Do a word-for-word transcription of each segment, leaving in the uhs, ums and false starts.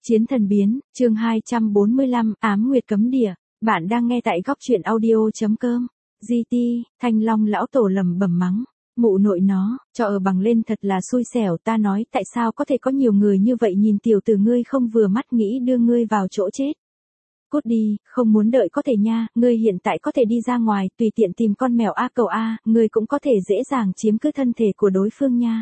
Chiến thần biến, chương hai trăm bốn mươi lăm, ám nguyệt cấm địa. Bạn đang nghe tại góc truyện audio.com. giê tê, Thanh Long lão tổ lầm bầm mắng. Mụ nội nó, cho ở bằng lên thật là xui xẻo, ta nói tại sao có thể có nhiều người như vậy nhìn tiểu tử ngươi không vừa mắt nghĩ đưa ngươi vào chỗ chết. Cút đi, không muốn đợi có thể nha, ngươi hiện tại có thể đi ra ngoài, tùy tiện tìm con mèo A cầu A, ngươi cũng có thể dễ dàng chiếm cứ thân thể của đối phương nha.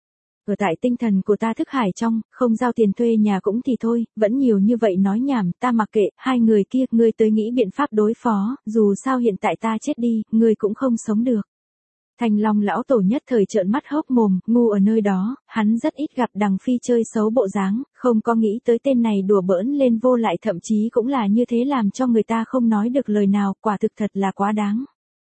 Ở tại tinh thần của ta thức hải trong, không giao tiền thuê nhà cũng thì thôi, vẫn nhiều như vậy nói nhảm, ta mặc kệ, hai người kia, ngươi tới nghĩ biện pháp đối phó, dù sao hiện tại ta chết đi, ngươi cũng không sống được. Thanh Long lão tổ nhất thời trợn mắt hốc mồm, ngu ở nơi đó, hắn rất ít gặp Đằng Phi chơi xấu bộ dáng, không có nghĩ tới tên này đùa bỡn lên vô lại, thậm chí cũng là như thế làm cho người ta không nói được lời nào, quả thực thật là quá đáng.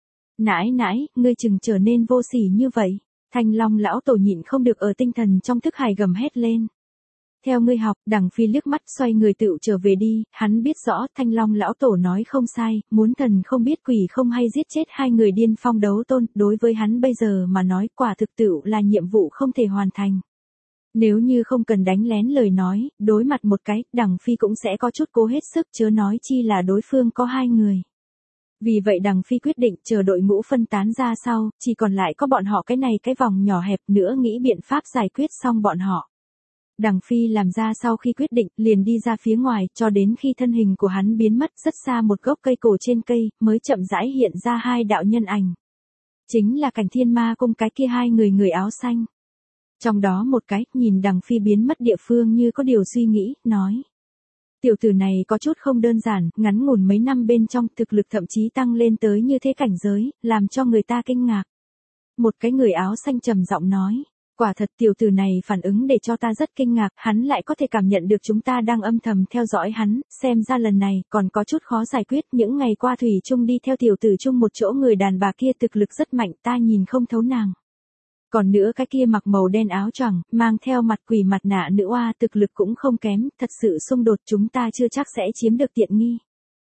Nãi nãi, ngươi chừng trở nên vô sỉ như vậy. Thanh Long lão tổ nhịn không được ở tinh thần trong thức hài gầm hét lên. Theo ngươi học, Đằng Phi liếc mắt xoay người tựu trở về đi, hắn biết rõ Thanh Long lão tổ nói không sai, muốn thần không biết quỷ không hay giết chết hai người điên phong đấu tôn, đối với hắn bây giờ mà nói quả thực tựu là nhiệm vụ không thể hoàn thành. Nếu như không cần đánh lén lời nói, đối mặt một cái, Đằng Phi cũng sẽ có chút cố hết sức, chớ nói chi là đối phương có hai người. Vì vậy Đằng Phi quyết định chờ đội ngũ phân tán ra sau, chỉ còn lại có bọn họ cái này cái vòng nhỏ hẹp nữa nghĩ biện pháp giải quyết xong bọn họ. Đằng Phi làm ra sau khi quyết định, liền đi ra phía ngoài, cho đến khi thân hình của hắn biến mất rất xa một gốc cây cổ trên cây, mới chậm rãi hiện ra hai đạo nhân ảnh. Chính là Cảnh Thiên Ma Cung cái kia hai người người áo xanh. Trong đó một cái, nhìn Đằng Phi biến mất địa phương như có điều suy nghĩ, nói. Tiểu tử này có chút không đơn giản, ngắn ngủn mấy năm bên trong thực lực thậm chí tăng lên tới như thế cảnh giới, làm cho người ta kinh ngạc. Một cái người áo xanh trầm giọng nói, quả thật tiểu tử này phản ứng để cho ta rất kinh ngạc, hắn lại có thể cảm nhận được chúng ta đang âm thầm theo dõi hắn, xem ra lần này còn có chút khó giải quyết, những ngày qua thủy chung đi theo tiểu tử chung một chỗ người đàn bà kia thực lực rất mạnh, ta nhìn không thấu nàng. Còn nữa cái kia mặc màu đen áo choàng, mang theo mặt quỷ mặt nạ nữ oa thực lực cũng không kém, thật sự xung đột chúng ta chưa chắc sẽ chiếm được tiện nghi.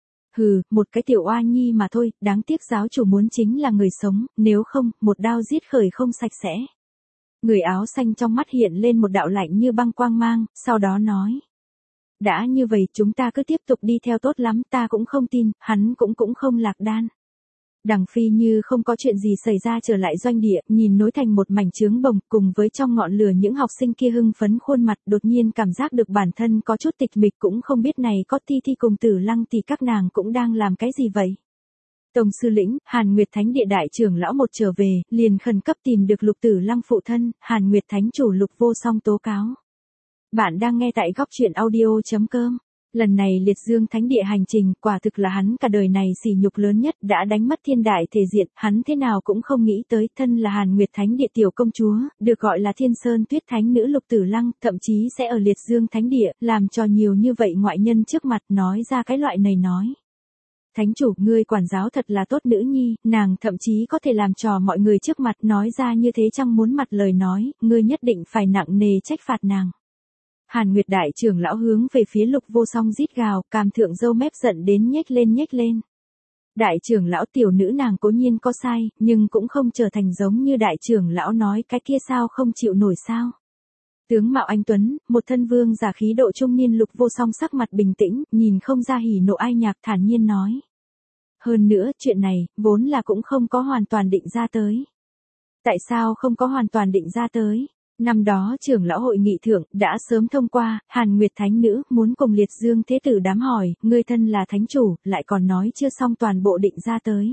Hừ, một cái tiểu oa nhi mà thôi, đáng tiếc giáo chủ muốn chính là người sống, nếu không, một đao giết khởi không sạch sẽ. Người áo xanh trong mắt hiện lên một đạo lạnh như băng quang mang, sau đó nói. Đã như vậy chúng ta cứ tiếp tục đi theo tốt lắm, ta cũng không tin, hắn cũng cũng không lạc đan. Đằng Phi như không có chuyện gì xảy ra trở lại doanh địa, nhìn nối thành một mảnh trướng bồng, cùng với trong ngọn lửa những học sinh kia hưng phấn khuôn mặt, đột nhiên cảm giác được bản thân có chút tịch mịch, cũng không biết này có Thi Thi cùng Tử Lăng thì các nàng cũng đang làm cái gì vậy. Tổng sư lĩnh, Hàn Nguyệt Thánh địa đại trưởng lão một trở về, liền khẩn cấp tìm được Lục Tử Lăng phụ thân, Hàn Nguyệt Thánh chủ Lục Vô Song tố cáo. Bạn đang nghe tại góc truyện audio.com. Lần này liệt dương thánh địa hành trình, quả thực là hắn cả đời này sỉ nhục lớn nhất, đã đánh mất thiên đại thể diện, hắn thế nào cũng không nghĩ tới, thân là Hàn Nguyệt Thánh địa tiểu công chúa, được gọi là Thiên Sơn Tuyết Thánh nữ Lục Tử Lăng, thậm chí sẽ ở liệt dương thánh địa, làm cho nhiều như vậy ngoại nhân trước mặt nói ra cái loại này nói. Thánh chủ, ngươi quản giáo thật là tốt nữ nhi, nàng thậm chí có thể làm trò mọi người trước mặt nói ra như thế chăng muốn mặt lời nói, ngươi nhất định phải nặng nề trách phạt nàng. Hàn Nguyệt đại trưởng lão hướng về phía Lục Vô Song rít gào, càm thượng râu mép giận đến nhếch lên nhếch lên. Đại trưởng lão tiểu nữ nàng cố nhiên có sai, nhưng cũng không trở thành giống như đại trưởng lão nói cái kia sao không chịu nổi sao. Tướng mạo anh tuấn, một thân vương giả khí độ trung niên Lục Vô Song sắc mặt bình tĩnh, nhìn không ra hỉ nộ ai nhạc, thản nhiên nói. Hơn nữa, chuyện này, vốn là cũng không có hoàn toàn định ra tới. Tại sao không có hoàn toàn định ra tới? Năm đó trưởng lão hội nghị thượng, đã sớm thông qua, Hàn Nguyệt Thánh nữ, muốn cùng liệt dương thế tử đám hỏi, ngươi thân là thánh chủ, lại còn nói chưa xong toàn bộ định ra tới.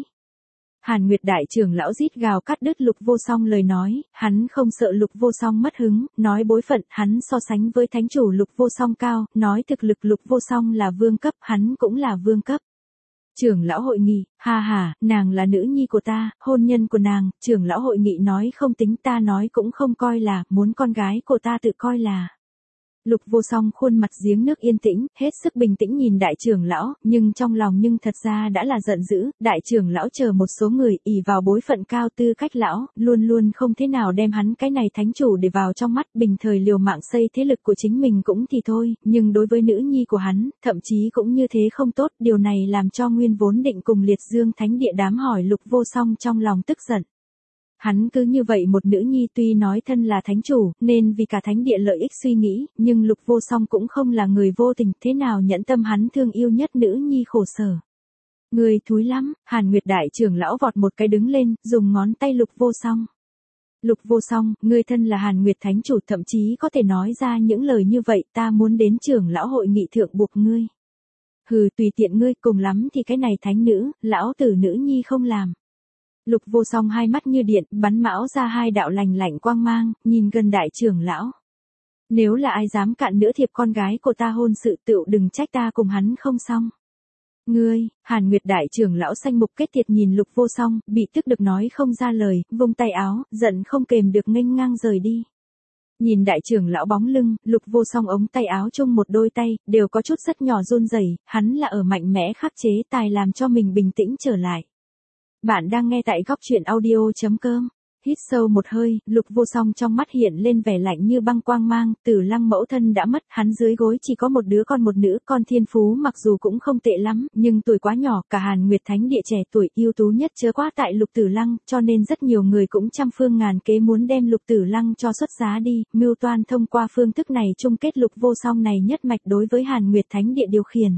Hàn Nguyệt đại trưởng lão rít gào cắt đứt Lục Vô Song lời nói, hắn không sợ Lục Vô Song mất hứng, nói bối phận, hắn so sánh với thánh chủ Lục Vô Song cao, nói thực lực Lục Vô Song là vương cấp, hắn cũng là vương cấp. Trưởng lão hội nghị, ha ha, nàng là nữ nhi của ta, hôn nhân của nàng, trưởng lão hội nghị nói không tính, ta nói cũng không coi là, muốn con gái của ta tự coi là. Lục Vô Song khuôn mặt giếng nước yên tĩnh, hết sức bình tĩnh nhìn đại trưởng lão, nhưng trong lòng nhưng thật ra đã là giận dữ, đại trưởng lão chờ một số người, ỷ vào bối phận cao tư cách lão, luôn luôn không thế nào đem hắn cái này thánh chủ để vào trong mắt, bình thời liều mạng xây thế lực của chính mình cũng thì thôi, nhưng đối với nữ nhi của hắn, thậm chí cũng như thế không tốt, điều này làm cho nguyên vốn định cùng liệt dương thánh địa đám hỏi Lục Vô Song trong lòng tức giận. Hắn cứ như vậy một nữ nhi tuy nói thân là thánh chủ, nên vì cả thánh địa lợi ích suy nghĩ, nhưng Lục Vô Song cũng không là người vô tình, thế nào nhẫn tâm hắn thương yêu nhất nữ nhi khổ sở. Người thúi lắm, Hàn Nguyệt đại trưởng lão vọt một cái đứng lên, dùng ngón tay Lục Vô Song. Lục Vô Song, ngươi thân là Hàn Nguyệt thánh chủ, thậm chí có thể nói ra những lời như vậy, ta muốn đến trưởng lão hội nghị thượng buộc ngươi. Hừ, tùy tiện ngươi, cùng lắm thì cái này thánh nữ, lão tử nữ nhi không làm. Lục Vô Song hai mắt như điện, bắn mão ra hai đạo lành lạnh quang mang, nhìn gần đại trưởng lão. Nếu là ai dám cạn nữa thiệp con gái của ta hôn sự, tựu đừng trách ta cùng hắn không xong. Ngươi, Hàn Nguyệt đại trưởng lão xanh mục kết thiệt nhìn Lục Vô Song, bị tức được nói không ra lời, vung tay áo, giận không kềm được nghênh ngang rời đi. Nhìn đại trưởng lão bóng lưng, Lục Vô Song ống tay áo chung một đôi tay, đều có chút rất nhỏ run rẩy, hắn là ở mạnh mẽ khắc chế tài làm cho mình bình tĩnh trở lại. Bạn đang nghe tại góc truyện audio chấm com. Hít sâu một hơi, Lục Vô Song trong mắt hiện lên vẻ lạnh như băng quang mang, Tử Lăng mẫu thân đã mất, hắn dưới gối chỉ có một đứa con một nữ, con thiên phú mặc dù cũng không tệ lắm, nhưng tuổi quá nhỏ, cả Hàn Nguyệt thánh địa trẻ tuổi ưu tú nhất chớ quá tại Lục Tử Lăng, cho nên rất nhiều người cũng trăm phương ngàn kế muốn đem Lục Tử Lăng cho xuất giá đi, mưu toan thông qua phương thức này chung kết Lục Vô Song này nhất mạch đối với Hàn Nguyệt thánh địa điều khiển.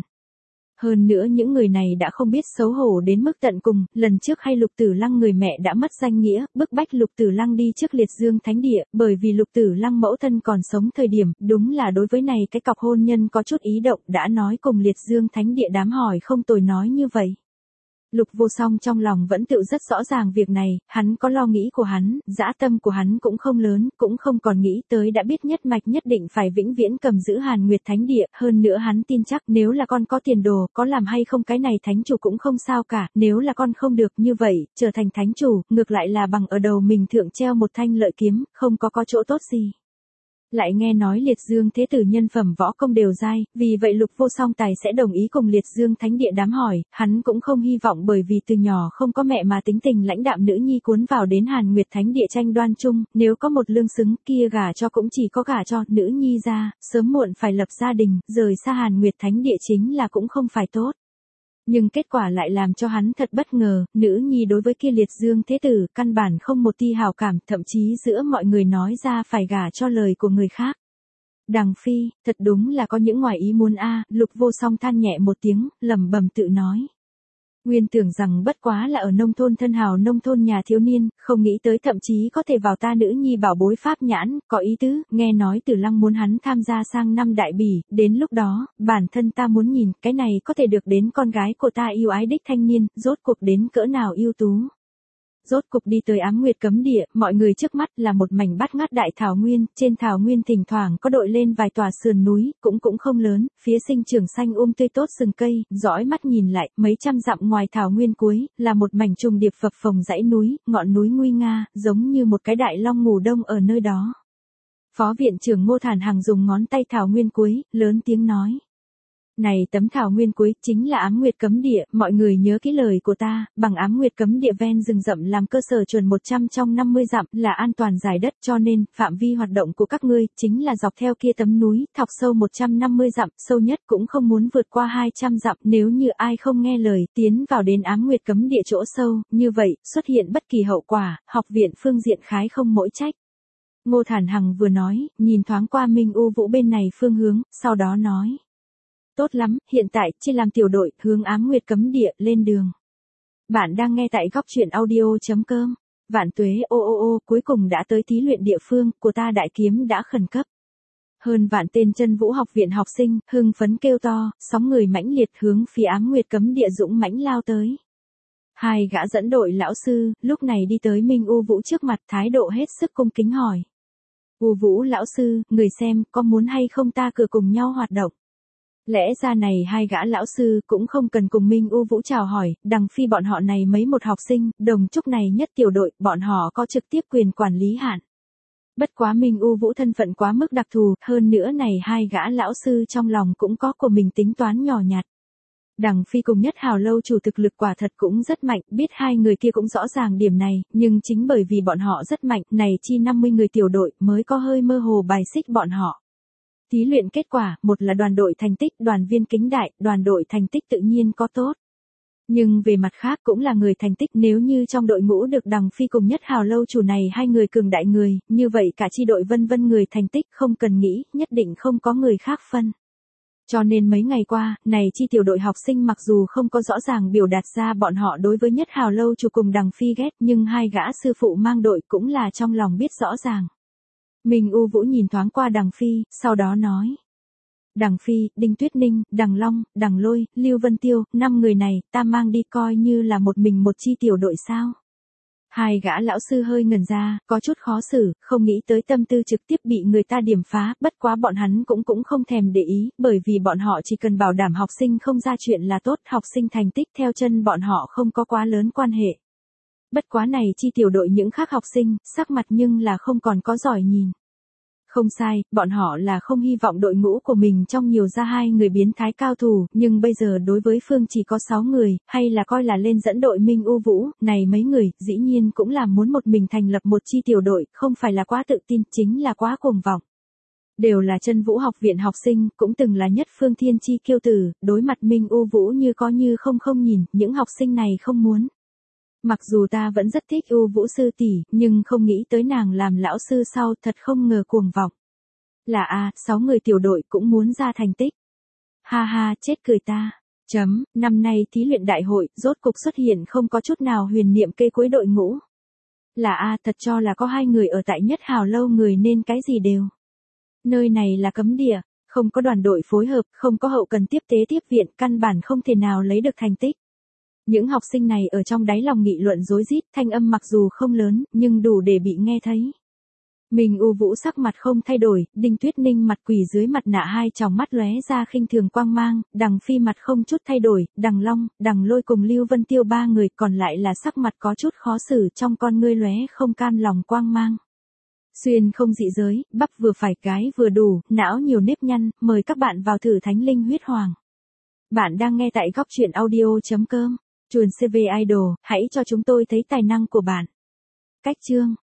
Hơn nữa những người này đã không biết xấu hổ đến mức tận cùng, lần trước hay Lục Tử Lăng người mẹ đã mất danh nghĩa, bức bách Lục Tử Lăng đi trước Liệt Dương Thánh Địa, bởi vì Lục Tử Lăng mẫu thân còn sống thời điểm, đúng là đối với này cái cọc hôn nhân có chút ý động, đã nói cùng Liệt Dương Thánh Địa đám hỏi không tồi nói như vậy. Lục Vô Song trong lòng vẫn tự rất rõ ràng việc này, hắn có lo nghĩ của hắn, dã tâm của hắn cũng không lớn, cũng không còn nghĩ tới đã biết nhất mạch nhất định phải vĩnh viễn cầm giữ Hàn Nguyệt Thánh Địa, hơn nữa hắn tin chắc nếu là con có tiền đồ, có làm hay không cái này thánh chủ cũng không sao cả, nếu là con không được như vậy, trở thành thánh chủ, ngược lại là bằng ở đầu mình thượng treo một thanh lợi kiếm, không có có chỗ tốt gì. Lại nghe nói Liệt Dương thế tử nhân phẩm võ công đều dai, vì vậy Lục Vô Song tài sẽ đồng ý cùng Liệt Dương Thánh Địa đám hỏi, hắn cũng không hy vọng bởi vì từ nhỏ không có mẹ mà tính tình lãnh đạm nữ nhi cuốn vào đến Hàn Nguyệt Thánh Địa tranh đoan chung, nếu có một lương xứng kia gả cho cũng chỉ có gả cho nữ nhi ra, sớm muộn phải lập gia đình, rời xa Hàn Nguyệt Thánh Địa chính là cũng không phải tốt. Nhưng kết quả lại làm cho hắn thật bất ngờ, nữ nhi đối với kia Liệt Dương thế tử, căn bản không một tia hào cảm, thậm chí giữa mọi người nói ra phải gả cho lời của người khác. Đằng phi, thật đúng là có những ngoài ý muốn a. Lục Vô Song than nhẹ một tiếng, lẩm bẩm tự nói. Nguyên tưởng rằng bất quá là ở nông thôn thân hào nông thôn nhà thiếu niên, không nghĩ tới thậm chí có thể vào ta nữ nhi bảo bối pháp nhãn, có ý tứ, nghe nói Tử Lăng muốn hắn tham gia sang năm đại bỉ, đến lúc đó, bản thân ta muốn nhìn, cái này có thể được đến con gái của ta yêu ái đích thanh niên, rốt cuộc đến cỡ nào ưu tú. Rốt cục đi tới Ám Nguyệt cấm địa, mọi người trước mắt là một mảnh bát ngát đại thảo nguyên, trên thảo nguyên thỉnh thoảng có đội lên vài tòa sườn núi, cũng cũng không lớn, phía sinh trưởng xanh um tươi tốt rừng cây, dõi mắt nhìn lại, mấy trăm dặm ngoài thảo nguyên cuối, là một mảnh trùng điệp phập phồng dãy núi, ngọn núi nguy nga, giống như một cái đại long ngủ đông ở nơi đó. Phó viện trưởng Ngô Thản Hằng dùng ngón tay thảo nguyên cuối, lớn tiếng nói. Này tấm thảo nguyên cuối, chính là Ám Nguyệt cấm địa, mọi người nhớ kỹ lời của ta, bằng Ám Nguyệt cấm địa ven rừng rậm làm cơ sở chuẩn một trăm trong năm mươi dặm, là an toàn giải đất, cho nên, phạm vi hoạt động của các ngươi, chính là dọc theo kia tấm núi, thọc sâu một trăm năm mươi dặm, sâu nhất cũng không muốn vượt qua hai trăm dặm, nếu như ai không nghe lời, tiến vào đến Ám Nguyệt cấm địa chỗ sâu, như vậy, xuất hiện bất kỳ hậu quả, học viện phương diện khái không mỗi trách. Ngô Thản Hằng vừa nói, nhìn thoáng qua Minh U Vũ bên này phương hướng, sau đó nói. Tốt lắm, hiện tại, chia làm tiểu đội, hướng Ám Nguyệt cấm địa, lên đường. Bạn đang nghe tại góc truyện audio chấm com. Vạn tuế ô ô ô, cuối cùng đã tới thí luyện địa phương, của ta đại kiếm đã khẩn cấp. Hơn vạn tên chân vũ học viện học sinh, hưng phấn kêu to, sóng người mãnh liệt hướng phía Ám Nguyệt cấm địa dũng mãnh lao tới. Hai gã dẫn đội lão sư, lúc này đi tới Minh U Vũ trước mặt, thái độ hết sức cung kính hỏi. U Vũ lão sư, người xem, có muốn hay không ta cửa cùng nhau hoạt động? Lẽ ra này hai gã lão sư cũng không cần cùng Minh U Vũ chào hỏi, đằng phi bọn họ này mấy một học sinh, đồng trúc này nhất tiểu đội, bọn họ có trực tiếp quyền quản lý hạn. Bất quá Minh U Vũ thân phận quá mức đặc thù, hơn nữa này hai gã lão sư trong lòng cũng có của mình tính toán nhỏ nhặt. Đằng phi cùng nhất hào lâu chủ thực lực quả thật cũng rất mạnh, biết hai người kia cũng rõ ràng điểm này, nhưng chính bởi vì bọn họ rất mạnh, này chi năm mươi người tiểu đội mới có hơi mơ hồ bài xích bọn họ. Thí luyện kết quả, một là đoàn đội thành tích, đoàn viên kính đại, đoàn đội thành tích tự nhiên có tốt. Nhưng về mặt khác cũng là người thành tích, nếu như trong đội ngũ được Đằng Phi cùng Nhất Hào lâu chủ này hai người cường đại người, như vậy cả chi đội Vân Vân người thành tích không cần nghĩ, nhất định không có người khác phân. Cho nên mấy ngày qua, này chi tiểu đội học sinh mặc dù không có rõ ràng biểu đạt ra bọn họ đối với Nhất Hào lâu chủ cùng Đằng Phi ghét, nhưng hai gã sư phụ mang đội cũng là trong lòng biết rõ ràng. Minh U Vũ nhìn thoáng qua Đằng Phi, sau đó nói. Đằng Phi, Đinh Tuyết Ninh, Đằng Long, Đằng Lôi, Lưu Vân Tiêu, năm người này, ta mang đi coi như là một mình một chi tiểu đội sao. Hai gã lão sư hơi ngẩn ra, có chút khó xử, không nghĩ tới tâm tư trực tiếp bị người ta điểm phá, bất quá bọn hắn cũng cũng không thèm để ý, bởi vì bọn họ chỉ cần bảo đảm học sinh không ra chuyện là tốt, học sinh thành tích theo chân bọn họ không có quá lớn quan hệ. Bất quá này chi tiểu đội những khác học sinh, sắc mặt nhưng là không còn có giỏi nhìn. Không sai, bọn họ là không hy vọng đội ngũ của mình trong nhiều ra hai người biến thái cao thủ, nhưng bây giờ đối với Phương chỉ có sáu người, hay là coi là lên dẫn đội Minh U Vũ, này mấy người, dĩ nhiên cũng là muốn một mình thành lập một chi tiểu đội, không phải là quá tự tin, chính là quá cuồng vọng. Đều là Chân Vũ học viện học sinh, cũng từng là nhất phương thiên chi kiêu tử, đối mặt Minh U Vũ như có như không không nhìn, những học sinh này không muốn. Mặc dù ta vẫn rất thích U Vũ sư tỷ, nhưng không nghĩ tới nàng làm lão sư sau, thật không ngờ cuồng vọng. Là a, sáu người tiểu đội cũng muốn ra thành tích. Ha ha, chết cười ta. Chấm, năm nay thí luyện đại hội, rốt cục xuất hiện không có chút nào huyền niệm kê cuối đội ngũ. Là a, thật cho là có hai người ở tại Nhất Hào lâu người nên cái gì đều. Nơi này là cấm địa, không có đoàn đội phối hợp, không có hậu cần tiếp tế tiếp viện, căn bản không thể nào lấy được thành tích. Những học sinh này ở trong đáy lòng nghị luận rối rít, thanh âm mặc dù không lớn, nhưng đủ để bị nghe thấy. Minh U Vũ sắc mặt không thay đổi, Đinh Tuyết Ninh mặt quỷ dưới mặt nạ hai tròng mắt lóe ra khinh thường quang mang, Đằng Phi mặt không chút thay đổi, Đằng Long, Đằng Lôi cùng Lưu Vân Tiêu ba người còn lại là sắc mặt có chút khó xử, trong con ngươi lóe không cam lòng quang mang. Xuyên không dị giới, bắp vừa phải cái vừa đủ, não nhiều nếp nhăn, mời các bạn vào thử Thánh Linh Huyết Hoàng. Bạn đang nghe tại góc truyện audio chấm com. Chuồn xê vê Idol, hãy cho chúng tôi thấy tài năng của bạn. Cách chương